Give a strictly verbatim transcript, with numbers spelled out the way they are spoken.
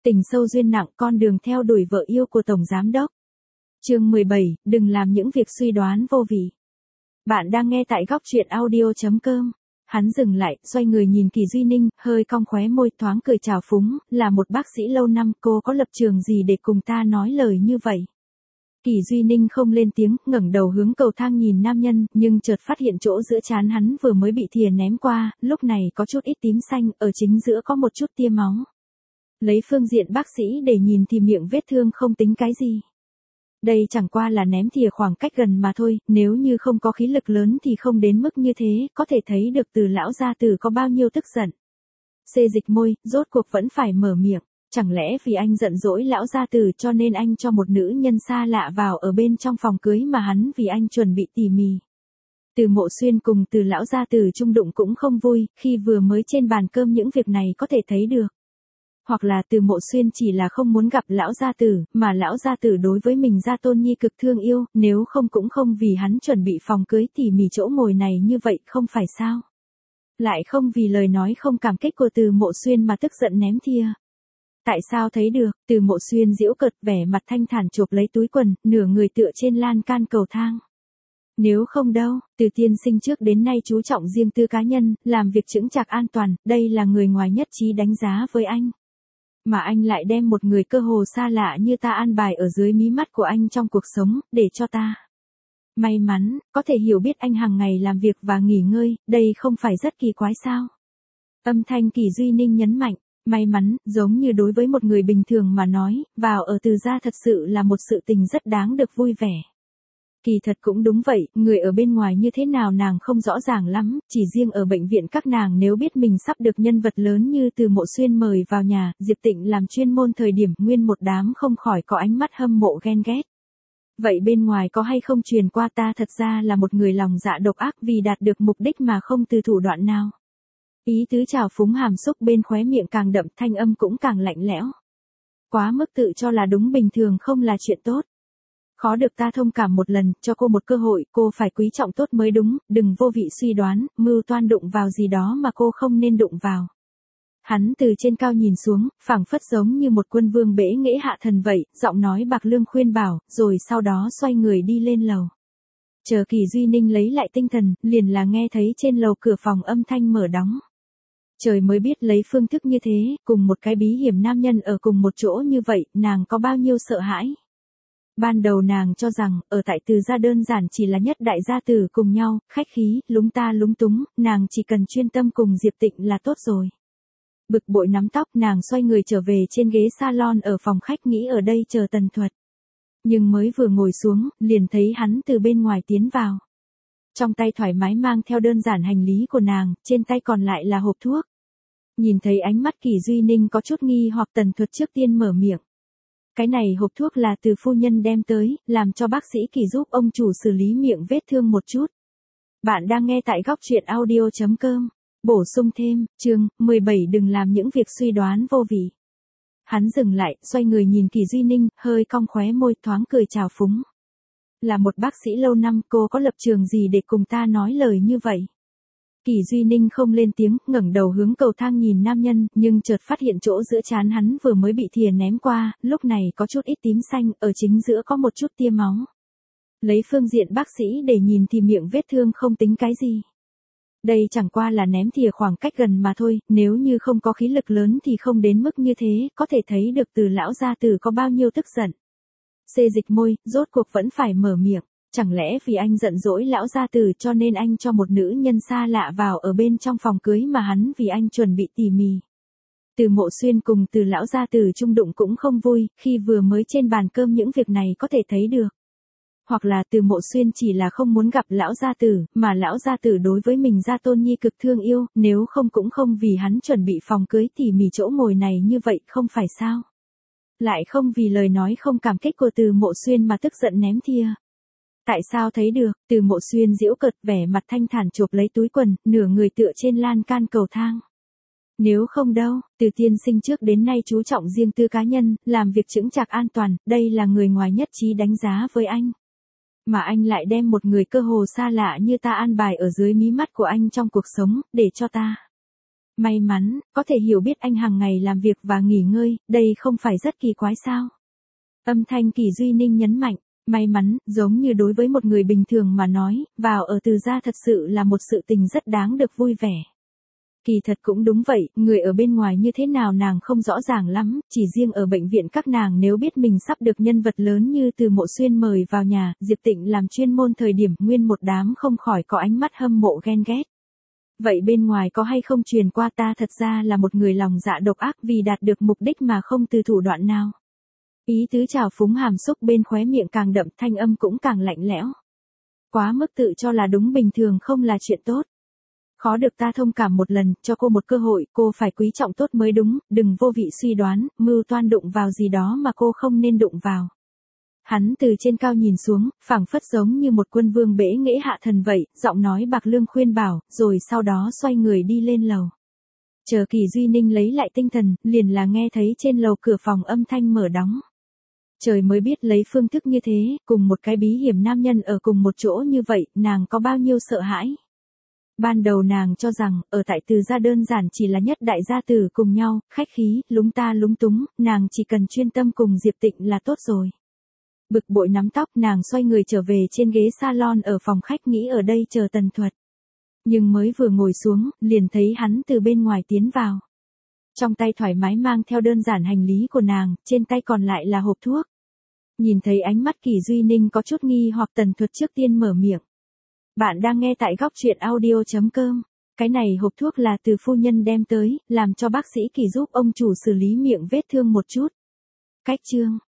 Tình sâu duyên nặng, con đường theo đuổi vợ yêu của Tổng Giám Đốc. Chương mười bảy, đừng làm những việc suy đoán vô vị. Bạn đang nghe tại góc truyện audio chấm com. Hắn dừng lại, xoay người nhìn Kỳ Duy Ninh, hơi cong khóe môi, thoáng cười trào phúng, là một bác sĩ lâu năm, cô có lập trường gì để cùng ta nói lời như vậy? Kỳ Duy Ninh không lên tiếng, ngẩng đầu hướng cầu thang nhìn nam nhân, nhưng chợt phát hiện chỗ giữa trán hắn vừa mới bị thìa ném qua, lúc này có chút ít tím xanh, ở chính giữa có một chút tia máu. Lấy phương diện bác sĩ để nhìn thì miệng vết thương không tính cái gì. Đây chẳng qua là ném thìa khoảng cách gần mà thôi, nếu như không có khí lực lớn thì không đến mức như thế, có thể thấy được từ lão gia tử có bao nhiêu tức giận. Xê dịch môi, rốt cuộc vẫn phải mở miệng, chẳng lẽ vì anh giận dỗi lão gia tử cho nên anh cho một nữ nhân xa lạ vào ở bên trong phòng cưới mà hắn vì anh chuẩn bị tỉ mỉ. Từ Mộ Xuyên cùng từ lão gia tử chung đụng cũng không vui, khi vừa mới trên bàn cơm những việc này có thể thấy được. Hoặc là Từ Mộ Xuyên chỉ là không muốn gặp lão gia tử, mà lão gia tử đối với mình gia tôn nhi cực thương yêu, nếu không cũng không vì hắn chuẩn bị phòng cưới tỉ mỉ chỗ ngồi này như vậy, không phải sao? Lại không vì lời nói không cảm kích của Từ Mộ Xuyên mà tức giận ném thìa. Tại sao thấy được? Từ Mộ Xuyên giễu cợt, vẻ mặt thanh thản chộp lấy túi quần, nửa người tựa trên lan can cầu thang. Nếu không đâu, Từ tiên sinh trước đến nay chú trọng riêng tư cá nhân, làm việc chững chạc an toàn, đây là người ngoài nhất trí đánh giá với anh. Mà anh lại đem một người cơ hồ xa lạ như ta an bài ở dưới mí mắt của anh trong cuộc sống, để cho ta. May mắn, có thể hiểu biết anh hàng ngày làm việc và nghỉ ngơi, đây không phải rất kỳ quái sao? Âm thanh Kỳ Duy Ninh nhấn mạnh, may mắn, giống như đối với một người bình thường mà nói, vào ở Từ gia thật sự là một sự tình rất đáng được vui vẻ. Kỳ thật cũng đúng vậy, người ở bên ngoài như thế nào nàng không rõ ràng lắm, chỉ riêng ở bệnh viện các nàng nếu biết mình sắp được nhân vật lớn như Từ Mộ Xuyên mời vào nhà, Diệp Tịnh làm chuyên môn thời điểm nguyên một đám không khỏi có ánh mắt hâm mộ ghen ghét. Vậy bên ngoài có hay không truyền qua ta thật ra là một người lòng dạ độc ác vì đạt được mục đích mà không từ thủ đoạn nào. Ý tứ trào phúng hàm xúc bên khóe miệng càng đậm, thanh âm cũng càng lạnh lẽo. Quá mức tự cho là đúng bình thường không là chuyện tốt. Khó được ta thông cảm một lần, cho cô một cơ hội, cô phải quý trọng tốt mới đúng, đừng vô vị suy đoán, mưu toan đụng vào gì đó mà cô không nên đụng vào. Hắn từ trên cao nhìn xuống, phảng phất giống như một quân vương bẽ nghễ hạ thần vậy, giọng nói bạc lương khuyên bảo, rồi sau đó xoay người đi lên lầu. Chờ Kỳ Duy Ninh lấy lại tinh thần, liền là nghe thấy trên lầu cửa phòng âm thanh mở đóng. Trời mới biết lấy phương thức như thế, cùng một cái bí hiểm nam nhân ở cùng một chỗ như vậy, nàng có bao nhiêu sợ hãi. Ban đầu nàng cho rằng, ở tại Từ gia đơn giản chỉ là nhất đại gia tử cùng nhau, khách khí, lúng ta lúng túng, nàng chỉ cần chuyên tâm cùng Diệp Tịnh là tốt rồi. Bực bội nắm tóc, nàng xoay người trở về trên ghế salon ở phòng khách nghĩ ở đây chờ Tần Thuật. Nhưng mới vừa ngồi xuống, liền thấy hắn từ bên ngoài tiến vào. Trong tay thoải mái mang theo đơn giản hành lý của nàng, trên tay còn lại là hộp thuốc. Nhìn thấy ánh mắt Kỳ Duy Ninh có chút nghi hoặc, Tần Thuật trước tiên mở miệng. Cái này hộp thuốc là Từ phu nhân đem tới, làm cho bác sĩ Kỳ giúp ông chủ xử lý miệng vết thương một chút. Bạn đang nghe tại góc truyện audio chấm com. Bổ sung thêm, chương mười bảy đừng làm những việc suy đoán vô vị. Hắn dừng lại, xoay người nhìn Kỳ Duy Ninh, hơi cong khóe môi, thoáng cười trào phúng. Là một bác sĩ lâu năm, cô có lập trường gì để cùng ta nói lời như vậy? Kỳ Duy Ninh không lên tiếng, ngẩng đầu hướng cầu thang nhìn nam nhân, nhưng chợt phát hiện chỗ giữa trán hắn vừa mới bị thìa ném qua, lúc này có chút ít tím xanh, ở chính giữa có một chút tia máu. Lấy phương diện bác sĩ để nhìn thì miệng vết thương không tính cái gì. Đây chẳng qua là ném thìa khoảng cách gần mà thôi, nếu như không có khí lực lớn thì không đến mức như thế, có thể thấy được từ lão gia tử có bao nhiêu tức giận. Xê dịch môi, rốt cuộc vẫn phải mở miệng, chẳng lẽ vì anh giận dỗi lão gia tử cho nên anh cho một nữ nhân xa lạ vào ở bên trong phòng cưới mà hắn vì anh chuẩn bị tỉ mỉ. Từ Mộ Xuyên cùng từ lão gia tử chung đụng cũng không vui, khi vừa mới trên bàn cơm những việc này có thể thấy được. Hoặc là Từ Mộ Xuyên chỉ là không muốn gặp lão gia tử, mà lão gia tử đối với mình gia tôn nhi cực thương yêu, nếu không cũng không vì hắn chuẩn bị phòng cưới tỉ mỉ chỗ ngồi này như vậy, không phải sao? Lại không vì lời nói không cảm kích của Từ Mộ Xuyên mà tức giận ném thìa. Tại sao thấy được? Từ Mộ Xuyên giễu cợt, vẻ mặt thanh thản chộp lấy túi quần, nửa người tựa trên lan can cầu thang. Nếu không đâu, Từ tiên sinh trước đến nay chú trọng riêng tư cá nhân, làm việc chững chạc an toàn, đây là người ngoài nhất trí đánh giá với anh. Mà anh lại đem một người cơ hồ xa lạ như ta an bài ở dưới mí mắt của anh trong cuộc sống, để cho ta. May mắn, có thể hiểu biết anh hàng ngày làm việc và nghỉ ngơi, đây không phải rất kỳ quái sao? Âm thanh Kỷ Duy Ninh nhấn mạnh, may mắn, giống như đối với một người bình thường mà nói, vào ở Từ gia thật sự là một sự tình rất đáng được vui vẻ. Kỳ thật cũng đúng vậy, người ở bên ngoài như thế nào nàng không rõ ràng lắm, chỉ riêng ở bệnh viện các nàng nếu biết mình sắp được nhân vật lớn như Từ Mộ Xuyên mời vào nhà, Diệp Tịnh làm chuyên môn thời điểm nguyên một đám không khỏi có ánh mắt hâm mộ ghen ghét. Vậy bên ngoài có hay không truyền qua ta thật ra là một người lòng dạ độc ác vì đạt được mục đích mà không từ thủ đoạn nào. Ý tứ trào phúng hàm xúc bên khóe miệng càng đậm, thanh âm cũng càng lạnh lẽo. Quá mức tự cho là đúng bình thường không là chuyện tốt. Khó được ta thông cảm một lần, cho cô một cơ hội, cô phải quý trọng tốt mới đúng, đừng vô vị suy đoán, mưu toan đụng vào gì đó mà cô không nên đụng vào. Hắn từ trên cao nhìn xuống, phảng phất giống như một quân vương bẽ nghễ hạ thần vậy, giọng nói bạc lương khuyên bảo, rồi sau đó xoay người đi lên lầu. Chờ Kỷ Duy Ninh lấy lại tinh thần, liền là nghe thấy trên lầu cửa phòng âm thanh mở đóng. Trời mới biết lấy phương thức như thế, cùng một cái bí hiểm nam nhân ở cùng một chỗ như vậy, nàng có bao nhiêu sợ hãi. Ban đầu nàng cho rằng, ở tại Từ gia đơn giản chỉ là nhất đại gia tử cùng nhau, khách khí, lúng ta lúng túng, nàng chỉ cần chuyên tâm cùng Diệp Tịnh là tốt rồi. Bực bội nắm tóc nàng xoay người trở về trên ghế salon ở phòng khách nghĩ ở đây chờ Tần Thuật. Nhưng mới vừa ngồi xuống, liền thấy hắn từ bên ngoài tiến vào. Trong tay thoải mái mang theo đơn giản hành lý của nàng, trên tay còn lại là hộp thuốc. Nhìn thấy ánh mắt Kỷ Duy Ninh có chút nghi hoặc Tần Thuật trước tiên mở miệng. Bạn đang nghe tại góc truyện audio chấm com. Cái này hộp thuốc là từ phu nhân đem tới, làm cho bác sĩ Kỷ giúp ông chủ xử lý miệng vết thương một chút. Cách chương.